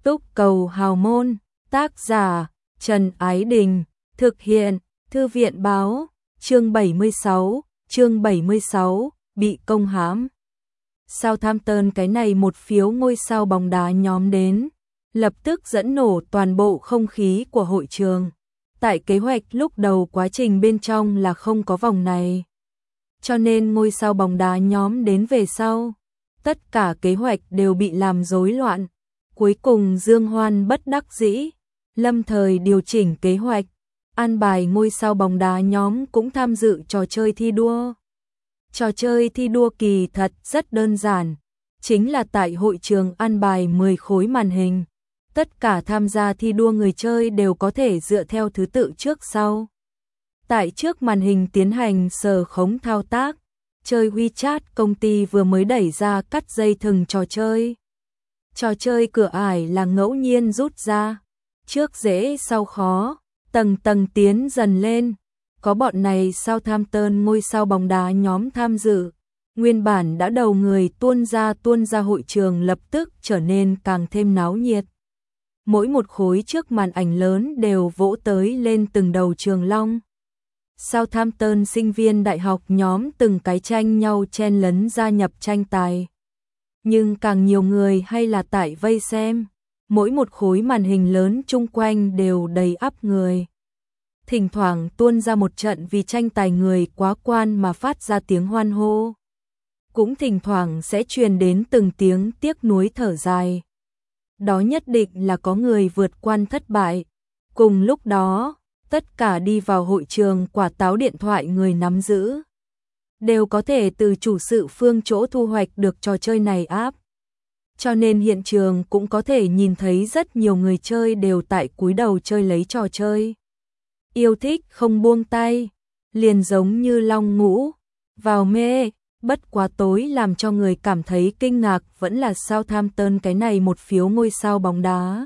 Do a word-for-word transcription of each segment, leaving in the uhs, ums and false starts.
Túc Cầu Hào Môn, tác giả Trần Ái Đình, thực hiện Thư viện Báo, chương bảy mươi sáu, chương bảy mươi sáu, bị công hãm. Southampton cái này một phiếu ngôi sao bóng đá nhóm đến, lập tức dẫn nổ toàn bộ không khí của hội trường. Tại kế hoạch lúc đầu quá trình bên trong là không có vòng này. Cho nên ngôi sao bóng đá nhóm đến về sau, tất cả kế hoạch đều bị làm rối loạn. Cuối cùng Dương Hoan bất đắc dĩ, lâm thời điều chỉnh kế hoạch, an bài ngôi sao bóng đá nhóm cũng tham dự trò chơi thi đua. Trò chơi thi đua kỳ thật rất đơn giản, chính là tại hội trường an bài mười khối màn hình. Tất cả tham gia thi đua người chơi đều có thể dựa theo thứ tự trước sau. Tại trước màn hình tiến hành sờ khống thao tác, chơi WeChat công ty vừa mới đẩy ra cắt dây thừng trò chơi. Trò chơi cửa ải là ngẫu nhiên rút ra, trước dễ sau khó, tầng tầng tiến dần lên. Có bọn này Southampton ngôi sao bóng đá nhóm tham dự, nguyên bản đã đầu người tuôn ra tuôn ra hội trường lập tức trở nên càng thêm náo nhiệt. Mỗi một khối trước màn ảnh lớn đều vỗ tới lên từng đầu trường long. Southampton sinh viên đại học nhóm từng cái tranh nhau chen lấn gia nhập tranh tài. Nhưng càng nhiều người hay là tại vây xem, mỗi một khối màn hình lớn chung quanh đều đầy ắp người. Thỉnh thoảng tuôn ra một trận vì tranh tài người quá quan mà phát ra tiếng hoan hô. Cũng thỉnh thoảng sẽ truyền đến từng tiếng tiếc nuối thở dài. Đó nhất định là có người vượt quan thất bại. Cùng lúc đó, tất cả đi vào hội trường quả táo điện thoại người nắm giữ đều có thể từ chủ sự phương chỗ thu hoạch được trò chơi này áp. Cho nên hiện trường cũng có thể nhìn thấy rất nhiều người chơi đều tại cúi đầu chơi lấy trò chơi. Yêu thích không buông tay, liền giống như long ngũ, vào mê. Bất quá tối làm cho người cảm thấy kinh ngạc vẫn là Southampton cái này một phiếu ngôi sao bóng đá.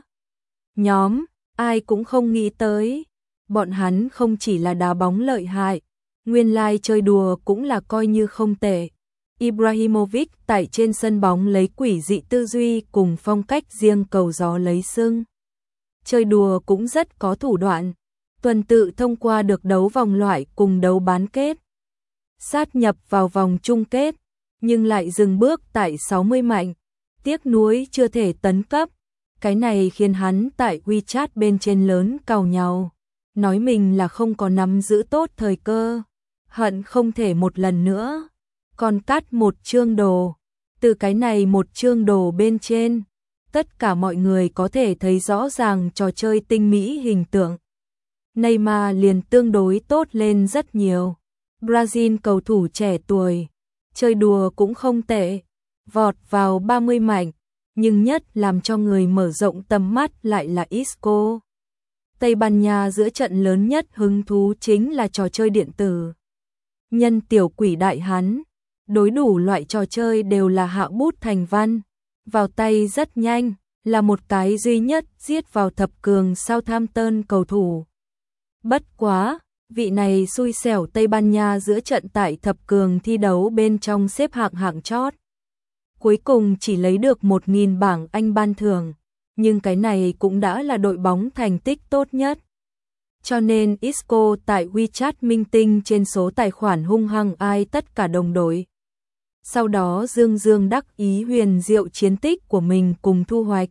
Nhóm, ai cũng không nghĩ tới. Bọn hắn không chỉ là đá bóng lợi hại, nguyên lai chơi đùa cũng là coi như không tệ. Ibrahimovic tại trên sân bóng lấy quỷ dị tư duy cùng phong cách riêng cầu gió lấy sưng. Chơi đùa cũng rất có thủ đoạn, tuần tự thông qua được đấu vòng loại cùng đấu bán kết. Sát nhập vào vòng chung kết, nhưng lại dừng bước tại sáu mươi mạnh, tiếc nuối chưa thể tấn cấp. Cái này khiến hắn tại WeChat bên trên lớn càu nhàu, nói mình là không có nắm giữ tốt thời cơ, hận không thể một lần nữa còn cắt một chương đồ. Từ cái này một chương đồ bên trên, tất cả mọi người có thể thấy rõ ràng trò chơi tinh mỹ hình tượng. Neymar liền tương đối tốt lên rất nhiều. Brazil cầu thủ trẻ tuổi, chơi đùa cũng không tệ, vọt vào ba mươi mạnh, nhưng nhất làm cho người mở rộng tầm mắt lại là Isco. Tây Ban Nha giữa trận lớn nhất hứng thú chính là trò chơi điện tử. Nhân tiểu quỷ đại hán, đối đủ loại trò chơi đều là hạ bút thành văn, vào tay rất nhanh, là một cái duy nhất giết vào thập cường Southampton cầu thủ. Bất quá, vị này xui xẻo Tây Ban Nha giữa trận tại thập cường thi đấu bên trong xếp hạng hạng chót. Cuối cùng chỉ lấy được một nghìn bảng Anh ban thưởng, nhưng cái này cũng đã là đội bóng thành tích tốt nhất. Cho nên Isco tại WeChat minh tinh trên số tài khoản hung hăng ai tất cả đồng đội. Sau đó dương dương đắc ý huyền diệu chiến tích của mình cùng thu hoạch.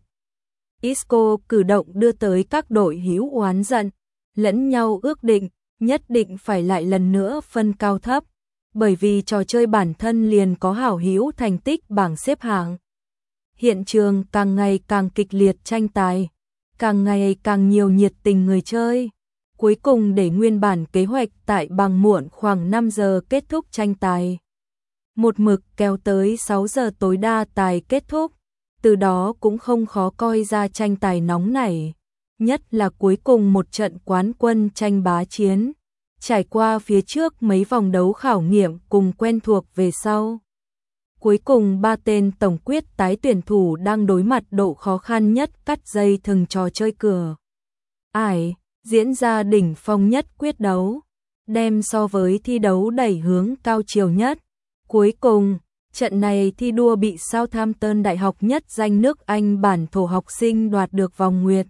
Isco cử động đưa tới các đội hữu oán giận, lẫn nhau ước định, nhất định phải lại lần nữa phân cao thấp, bởi vì trò chơi bản thân liền có hảo hữu thành tích bảng xếp hạng. Hiện trường càng ngày càng kịch liệt tranh tài, càng ngày càng nhiều nhiệt tình người chơi. Cuối cùng để nguyên bản kế hoạch tại bằng muộn khoảng năm giờ kết thúc tranh tài. Một mực kéo tới sáu giờ tối đa tài kết thúc, từ đó cũng không khó coi ra tranh tài nóng nảy. Nhất là cuối cùng một trận quán quân tranh bá chiến, trải qua phía trước mấy vòng đấu khảo nghiệm cùng quen thuộc về sau. Cuối cùng ba tên tổng quyết tái tuyển thủ đang đối mặt độ khó khăn nhất cắt dây thừng trò chơi cửa ải, diễn ra đỉnh phong nhất quyết đấu, đem so với thi đấu đẩy hướng cao chiều nhất. Cuối cùng, Trận này thi đua bị Southampton Đại học nhất danh nước Anh bản thổ học sinh đoạt được vòng nguyệt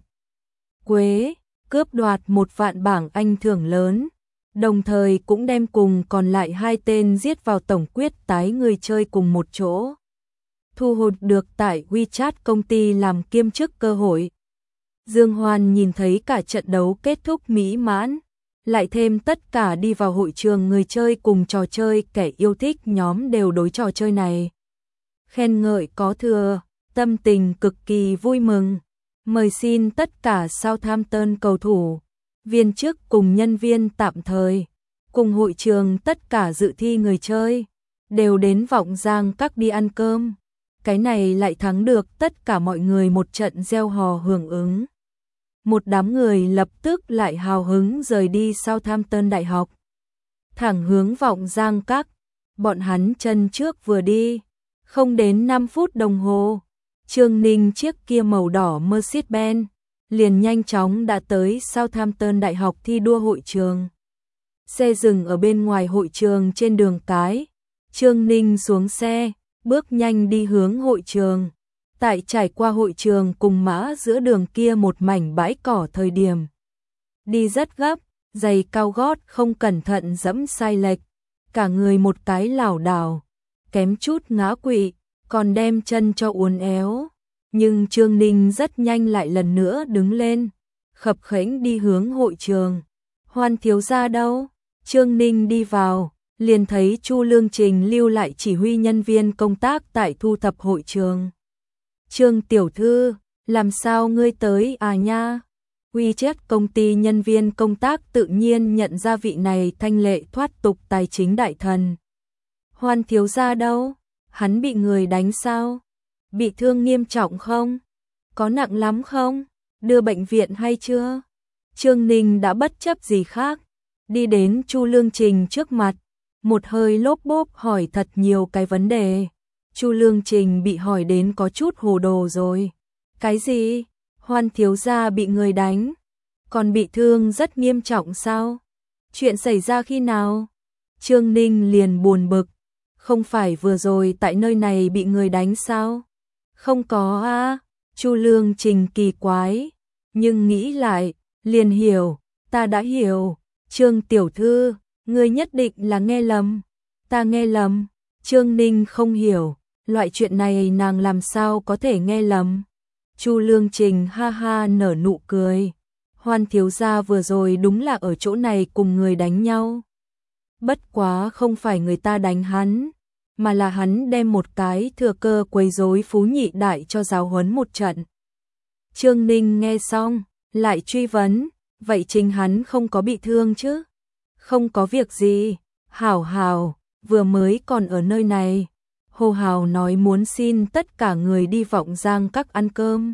quế, cướp đoạt một vạn bảng Anh thưởng lớn, đồng thời cũng đem cùng còn lại hai tên giết vào tổng quyết tái người chơi cùng một chỗ. Thu hút được tại WeChat công ty làm kiêm chức cơ hội. Dương Hoan nhìn thấy cả trận đấu kết thúc mỹ mãn, lại thêm tất cả đi vào hội trường người chơi cùng trò chơi kẻ yêu thích nhóm đều đối trò chơi này. Khen ngợi có thừa, tâm tình cực kỳ vui mừng. Mời xin tất cả Southampton cầu thủ, viên chức cùng nhân viên tạm thời, cùng hội trường tất cả dự thi người chơi, đều đến Vọng Giang Các đi ăn cơm. Cái này lại thắng được tất cả mọi người một trận reo hò hưởng ứng. Một đám người lập tức lại hào hứng rời đi Southampton Đại học. Thẳng hướng Vọng Giang Các, bọn hắn chân trước vừa đi, không đến năm phút đồng hồ. Trương Ninh chiếc kia màu đỏ Mercedes-Benz liền nhanh chóng đã tới Southampton Đại học thi đua hội trường. Xe dừng ở bên ngoài hội trường trên đường cái. Trương Ninh xuống xe, bước nhanh đi hướng hội trường. Tại trải qua hội trường cùng mã giữa đường kia một mảnh bãi cỏ thời điểm. Đi rất gấp, giày cao gót không cẩn thận dẫm sai lệch, cả người một cái lảo đảo, kém chút ngã quỵ, còn đem chân cho uốn éo. Nhưng Trương Ninh rất nhanh lại lần nữa đứng lên, khập khểnh đi hướng hội trường. Hoan thiếu gia đâu? Trương Ninh đi vào, liền thấy Chu Lương Trình lưu lại chỉ huy nhân viên công tác tại thu thập hội trường. Trương tiểu thư, làm sao ngươi tới à nha? WeChat công ty nhân viên công tác tự nhiên nhận ra vị này thanh lệ thoát tục tài chính đại thần. Hoan thiếu gia đâu? Hắn bị người đánh sao? Bị thương nghiêm trọng không? Có nặng lắm không? Đưa bệnh viện hay chưa? Trương Ninh đã bất chấp gì khác, đi đến Chu Lương Trình trước mặt, một hơi lốp bốp hỏi thật nhiều cái vấn đề. Chu Lương Trình bị hỏi đến có chút hồ đồ rồi. Cái gì? Hoan thiếu gia bị người đánh? Còn bị thương rất nghiêm trọng sao? Chuyện xảy ra khi nào? Trương Ninh liền buồn bực. Không phải vừa rồi tại nơi này bị người đánh sao? Không có a. Chu Lương Trình kỳ quái, nhưng nghĩ lại, liền hiểu, ta đã hiểu. Trương tiểu thư, ngươi nhất định là nghe lầm. Ta nghe lầm? Trương Ninh không hiểu, loại chuyện này nàng làm sao có thể nghe lầm. Chu Lương Trình ha ha nở nụ cười. Hoan thiếu gia vừa rồi đúng là ở chỗ này cùng người đánh nhau. Bất quá không phải người ta đánh hắn, mà là hắn đem một cái thừa cơ quấy rối Phú Nhị Đại cho giáo huấn một trận. Trương Ninh nghe xong, lại truy vấn, vậy chính hắn không có bị thương chứ? Không có việc gì, hảo hảo, vừa mới còn ở nơi này. Hồ Hào nói muốn xin tất cả người đi Vọng Giang Các ăn cơm.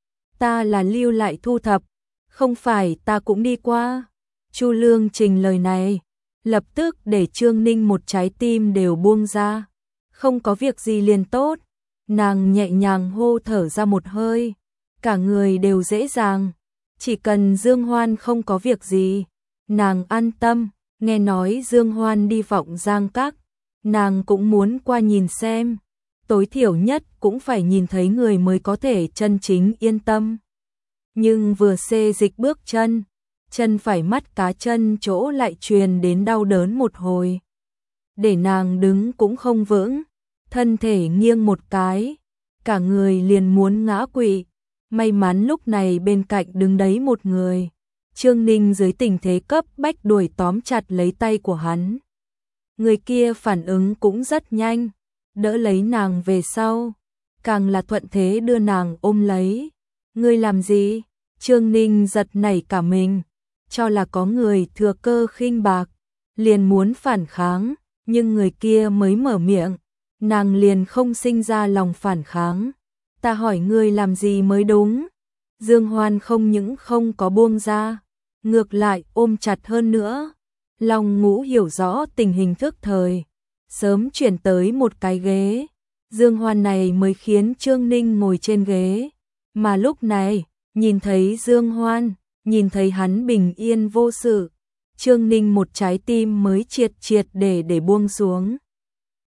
Ta là lưu lại thu thập, không phải ta cũng đi qua. Chu Lương Trình lời này, lập tức để Trương Ninh một trái tim đều buông ra. Không có việc gì liền tốt. Nàng nhẹ nhàng hô thở ra một hơi, cả người đều dễ dàng. Chỉ cần Dương Hoan không có việc gì, nàng an tâm. Nghe nói Dương Hoan đi Vọng Giang Các, nàng cũng muốn qua nhìn xem. Tối thiểu nhất cũng phải nhìn thấy người mới có thể chân chính yên tâm. Nhưng vừa xê dịch bước chân, chân phải mắt cá chân chỗ lại truyền đến đau đớn một hồi. Để nàng đứng cũng không vững, thân thể nghiêng một cái, cả người liền muốn ngã quỵ. May mắn lúc này bên cạnh đứng đấy một người. Trương Ninh dưới tình thế cấp bách đuổi tóm chặt lấy tay của hắn. Người kia phản ứng cũng rất nhanh, đỡ lấy nàng về sau, càng là thuận thế đưa nàng ôm lấy. Ngươi làm gì? Trương Ninh giật nảy cả mình, cho là có người thừa cơ khinh bạc, liền muốn phản kháng, nhưng người kia mới mở miệng, nàng liền không sinh ra lòng phản kháng. Ta hỏi ngươi làm gì mới đúng? Dương Hoan không những không có buông ra, ngược lại ôm chặt hơn nữa. Long Ngũ hiểu rõ tình hình thức thời, sớm chuyển tới một cái ghế. Dương Hoan này mới khiến Trương Ninh ngồi trên ghế, mà lúc này, nhìn thấy Dương Hoan, nhìn thấy hắn bình yên vô sự, Trương Ninh một trái tim mới triệt triệt để để buông xuống.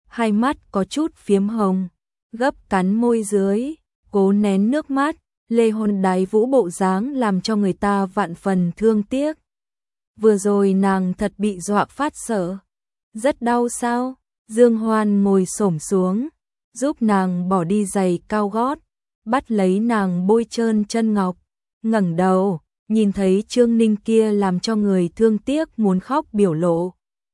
hai mắt có chút phiếm hồng, gấp cắn môi dưới, cố nén nước mắt, Lê Hôn Đái Vũ bộ dáng làm cho người ta vạn phần thương tiếc. Vừa rồi nàng thật bị dọa phát sợ. Rất đau sao? Dương Hoan ngồi xổm xuống, giúp nàng bỏ đi giày cao gót, bắt lấy nàng bôi trơn chân ngọc, ngẩng đầu, nhìn thấy Trương Ninh kia làm cho người thương tiếc muốn khóc biểu lộ.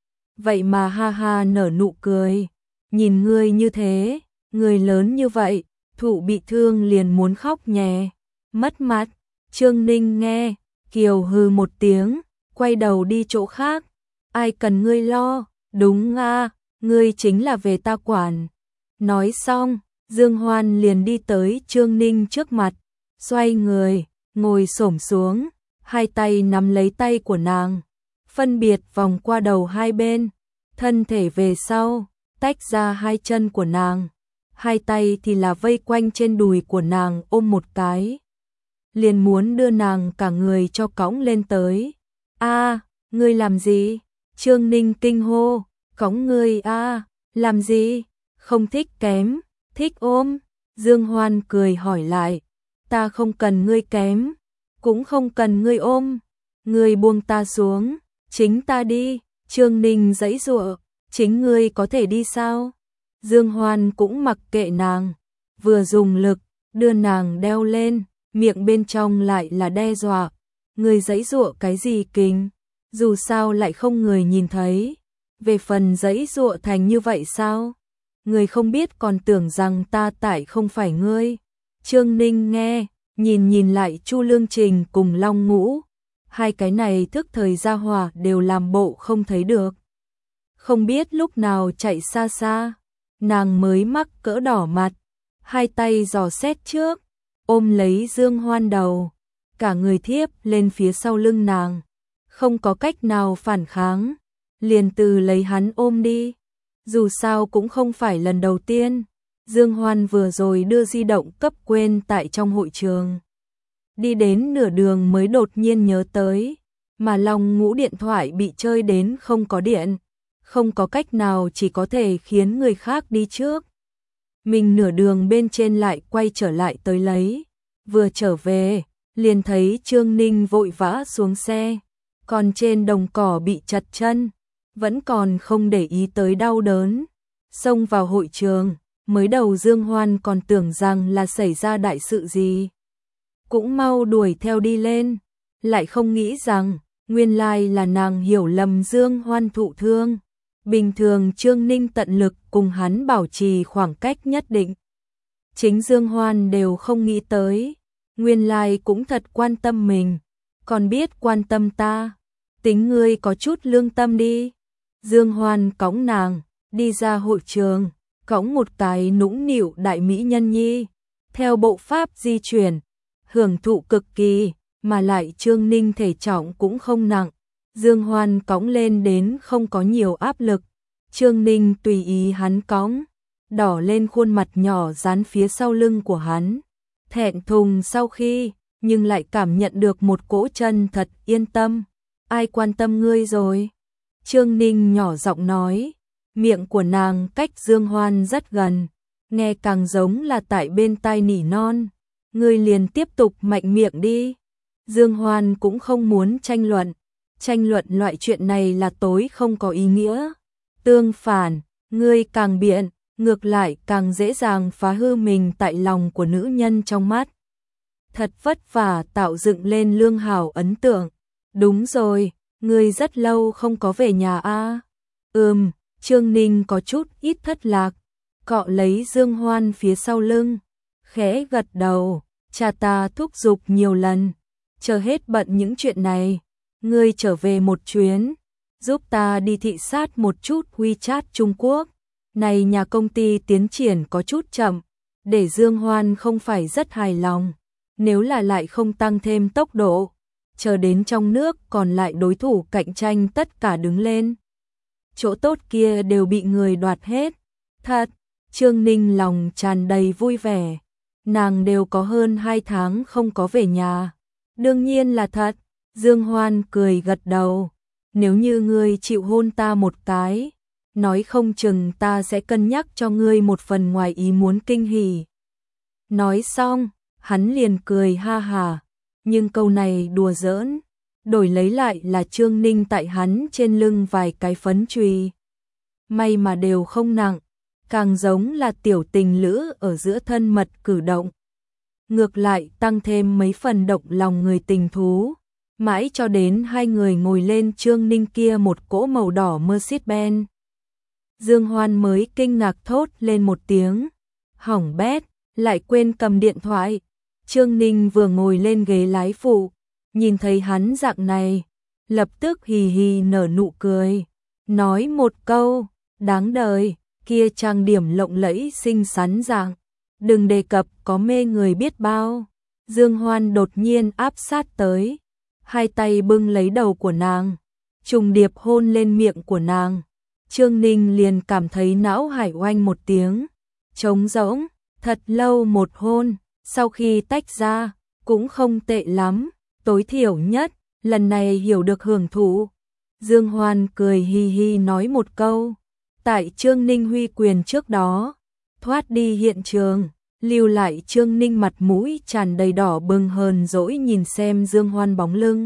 Vậy mà ha ha nở nụ cười, nhìn ngươi như thế, người lớn như vậy, thụ bị thương liền muốn khóc nhè, mất mặt. Trương Ninh nghe, kiều hừ một tiếng, quay đầu đi chỗ khác. Ai cần ngươi lo, đúng à, ngươi chính là về ta quản. Nói xong, Dương Hoan liền đi tới Trương Ninh trước mặt, xoay người, ngồi xổm xuống, hai tay nắm lấy tay của nàng, phân biệt vòng qua đầu hai bên, thân thể về sau, tách ra hai chân của nàng, hai tay thì là vây quanh trên đùi của nàng ôm một cái. Liền muốn đưa nàng cả người cho cõng lên tới. A, ngươi làm gì? Trương Ninh kinh hô, cõng ngươi a, làm gì? Không thích kém, thích ôm. Dương Hoan cười hỏi lại, ta không cần ngươi kém, cũng không cần ngươi ôm, ngươi buông ta xuống, chính ta đi. Trương Ninh giãy giụa, chính ngươi có thể đi sao? Dương Hoan cũng mặc kệ nàng, vừa dùng lực đưa nàng đeo lên, miệng bên trong lại là đe dọa, ngươi giãy giụa cái gì kinh, dù sao lại không người nhìn thấy, về phần giãy giụa thành như vậy sao? Ngươi không biết còn tưởng rằng ta tại không phải ngươi. Trương Ninh nghe, nhìn nhìn lại Chu Lương Trình cùng Long Ngũ, hai cái này thức thời gia hỏa đều làm bộ không thấy được. Không biết lúc nào chạy xa xa, nàng mới mắc cỡ đỏ mặt, hai tay dò xét trước, ôm lấy Dương Hoan đầu, cả người thiếp lên phía sau lưng nàng, không có cách nào phản kháng, liền từ lấy hắn ôm đi. Dù sao cũng không phải lần đầu tiên, Dương Hoan vừa rồi đưa di động cấp quên tại trong hội trường. Đi đến nửa đường mới đột nhiên nhớ tới, mà Long Ngũ điện thoại bị chơi đến không có điện, không có cách nào chỉ có thể khiến người khác đi trước. Mình nửa đường bên trên lại quay trở lại tới lấy, vừa trở về, liền thấy Trương Ninh vội vã xuống xe, còn trên đồng cỏ bị chật chân, vẫn còn không để ý tới đau đớn, xông vào hội trường, mới đầu Dương Hoan còn tưởng rằng là xảy ra đại sự gì. Cũng mau đuổi theo đi lên, lại không nghĩ rằng, nguyên lai là nàng hiểu lầm Dương Hoan thụ thương. Bình thường Trương Ninh tận lực cùng hắn bảo trì khoảng cách nhất định. Chính Dương Hoan đều không nghĩ tới, nguyên lai cũng thật quan tâm mình, còn biết quan tâm ta, tính ngươi có chút lương tâm đi. Dương Hoan cõng nàng, đi ra hội trường, cõng một cái nũng nịu đại mỹ nhân nhi, theo bộ pháp di chuyển, hưởng thụ cực kỳ, mà lại Trương Ninh thể trọng cũng không nặng, Dương Hoan cõng lên đến không có nhiều áp lực, Trương Ninh tùy ý hắn cõng, đỏ lên khuôn mặt nhỏ dán phía sau lưng của hắn, thẹn thùng sau khi, nhưng lại cảm nhận được một cỗ chân thật yên tâm, ai quan tâm ngươi rồi? Trương Ninh nhỏ giọng nói, miệng của nàng cách Dương Hoan rất gần, nghe càng giống là tại bên tai nỉ non, ngươi liền tiếp tục mạnh miệng đi. Dương Hoan cũng không muốn tranh luận, tranh luận loại chuyện này là tối không có ý nghĩa. Tương phản, ngươi càng biện, ngược lại càng dễ dàng phá hư mình tại lòng của nữ nhân trong mắt. Thật vất vả tạo dựng lên lương hảo ấn tượng. Đúng rồi, ngươi rất lâu không có về nhà a. À? Ừm, Trương Ninh có chút ít thất lạc, cọ lấy Dương Hoan phía sau lưng, khẽ gật đầu, cha ta thúc giục nhiều lần, chờ hết bận những chuyện này, ngươi trở về một chuyến, giúp ta đi thị sát một chút WeChat Trung Quốc. Này nhà công ty tiến triển có chút chậm, để Dương Hoan không phải rất hài lòng, nếu là lại không tăng thêm tốc độ, chờ đến trong nước còn lại đối thủ cạnh tranh tất cả đứng lên. Chỗ tốt kia đều bị người đoạt hết. Thật, Trương Ninh lòng tràn đầy vui vẻ, nàng đều có hơn hai tháng không có về nhà. Đương nhiên là thật, Dương Hoan cười gật đầu, nếu như ngươi chịu hôn ta một cái, nói không chừng ta sẽ cân nhắc cho ngươi một phần ngoài ý muốn kinh hỉ. Nói xong, hắn liền cười ha hà, nhưng câu này đùa giỡn, đổi lấy lại là Trương Ninh tại hắn trên lưng vài cái phấn chùy. May mà đều không nặng, càng giống là tiểu tình lữ ở giữa thân mật cử động. Ngược lại tăng thêm mấy phần động lòng người tình thú, mãi cho đến hai người ngồi lên Trương Ninh kia một cỗ màu đỏ Mercedes-Benz. Dương Hoan mới kinh ngạc thốt lên một tiếng, hỏng bét, lại quên cầm điện thoại. Trương Ninh vừa ngồi lên ghế lái phụ, nhìn thấy hắn dạng này, lập tức hì hì nở nụ cười, nói một câu, đáng đời, kia trang điểm lộng lẫy xinh xắn dạng, đừng đề cập có mê người biết bao. Dương Hoan đột nhiên áp sát tới, hai tay bưng lấy đầu của nàng, trùng điệp hôn lên miệng của nàng. Trương Ninh liền cảm thấy não hải oanh một tiếng, trống rỗng, thật lâu một hôn, sau khi tách ra, cũng không tệ lắm, tối thiểu nhất, lần này hiểu được hưởng thụ. Dương Hoan cười hi hi nói một câu, tại Trương Ninh huy quyền trước đó, thoát đi hiện trường, lưu lại Trương Ninh mặt mũi tràn đầy đỏ bừng hờn dỗi nhìn xem Dương Hoan bóng lưng.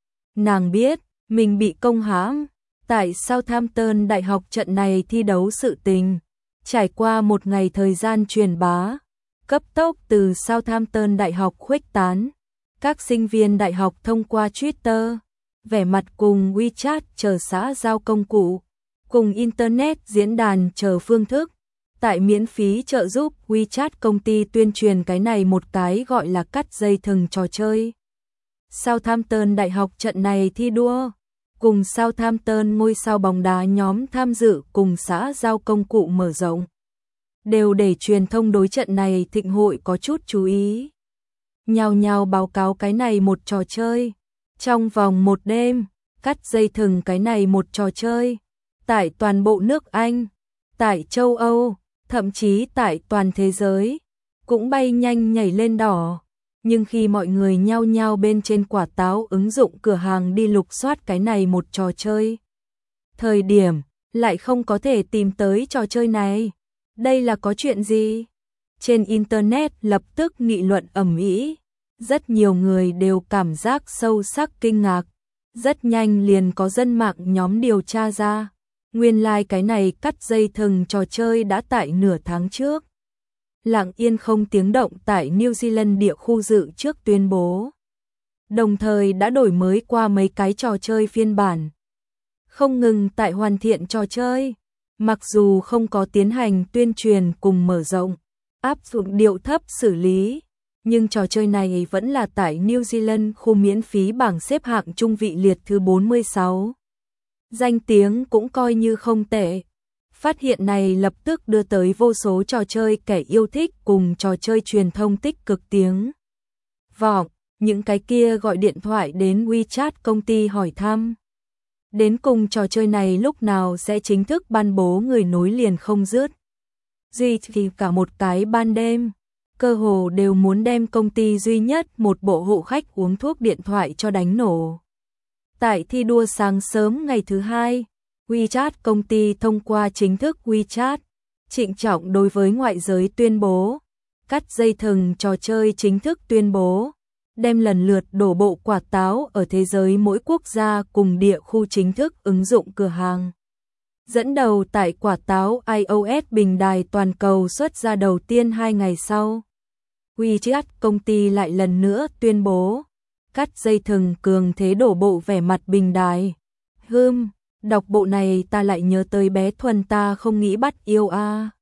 Nàng biết, mình bị công hãm, tại Southampton Đại học trận này thi đấu sự tình, trải qua một ngày thời gian truyền bá, cấp tốc từ Southampton Đại học khuếch tán. Các sinh viên đại học thông qua Twitter, vẻ mặt cùng WeChat chờ xã giao công cụ, cùng Internet diễn đàn chờ phương thức, tại miễn phí trợ giúp WeChat công ty tuyên truyền cái này một cái gọi là cắt dây thừng trò chơi. Southampton Đại học trận này thi đua, cùng Southampton ngôi sao bóng đá nhóm tham dự cùng xã giao công cụ mở rộng, đều để truyền thông đối trận này thịnh hội có chút chú ý. Nhào nhào báo cáo cái này một trò chơi, trong vòng một đêm, cắt dây thừng cái này một trò chơi, tại toàn bộ nước Anh, tại châu Âu, thậm chí tại toàn thế giới, cũng bay nhanh nhảy lên đỏ. Nhưng khi mọi người nhao nhao bên trên quả táo ứng dụng cửa hàng đi lục soát cái này một trò chơi, thời điểm, lại không có thể tìm tới trò chơi này. Đây là có chuyện gì? Trên Internet lập tức nghị luận ầm ĩ, rất nhiều người đều cảm giác sâu sắc kinh ngạc. Rất nhanh liền có dân mạng nhóm điều tra ra, nguyên lai like cái này cắt dây thừng trò chơi đã tại nửa tháng trước, lặng yên không tiếng động tại New Zealand địa khu dự trước tuyên bố. Đồng thời đã đổi mới qua mấy cái trò chơi phiên bản, không ngừng tại hoàn thiện trò chơi. Mặc dù không có tiến hành tuyên truyền cùng mở rộng, áp dụng điệu thấp xử lý, nhưng trò chơi này vẫn là tại New Zealand khu miễn phí bảng xếp hạng trung vị liệt thứ bốn mươi sáu. Danh tiếng cũng coi như không tệ. Phát hiện này lập tức đưa tới vô số trò chơi kẻ yêu thích cùng trò chơi truyền thông tích cực tiếng vọng, những cái kia gọi điện thoại đến WeChat công ty hỏi thăm. Đến cùng trò chơi này lúc nào sẽ chính thức ban bố người nối liền không dứt. Duy thì cả một cái ban đêm, cơ hồ đều muốn đem công ty duy nhất một bộ hộ khách uống thuốc điện thoại cho đánh nổ. Tại thi đua sáng sớm ngày thứ hai, WeChat công ty thông qua chính thức WeChat, trịnh trọng đối với ngoại giới tuyên bố, cắt dây thừng trò chơi chính thức tuyên bố, đem lần lượt đổ bộ quả táo ở thế giới mỗi quốc gia cùng địa khu chính thức ứng dụng cửa hàng. Dẫn đầu tại quả táo iOS bình đài toàn cầu xuất ra đầu tiên hai ngày sau. WeChat công ty lại lần nữa tuyên bố, cắt dây thừng cường thế đổ bộ vẻ mặt bình đài. Hừm, đọc bộ này ta lại nhớ tới bé Thuần ta không nghĩ bắt yêu a. À.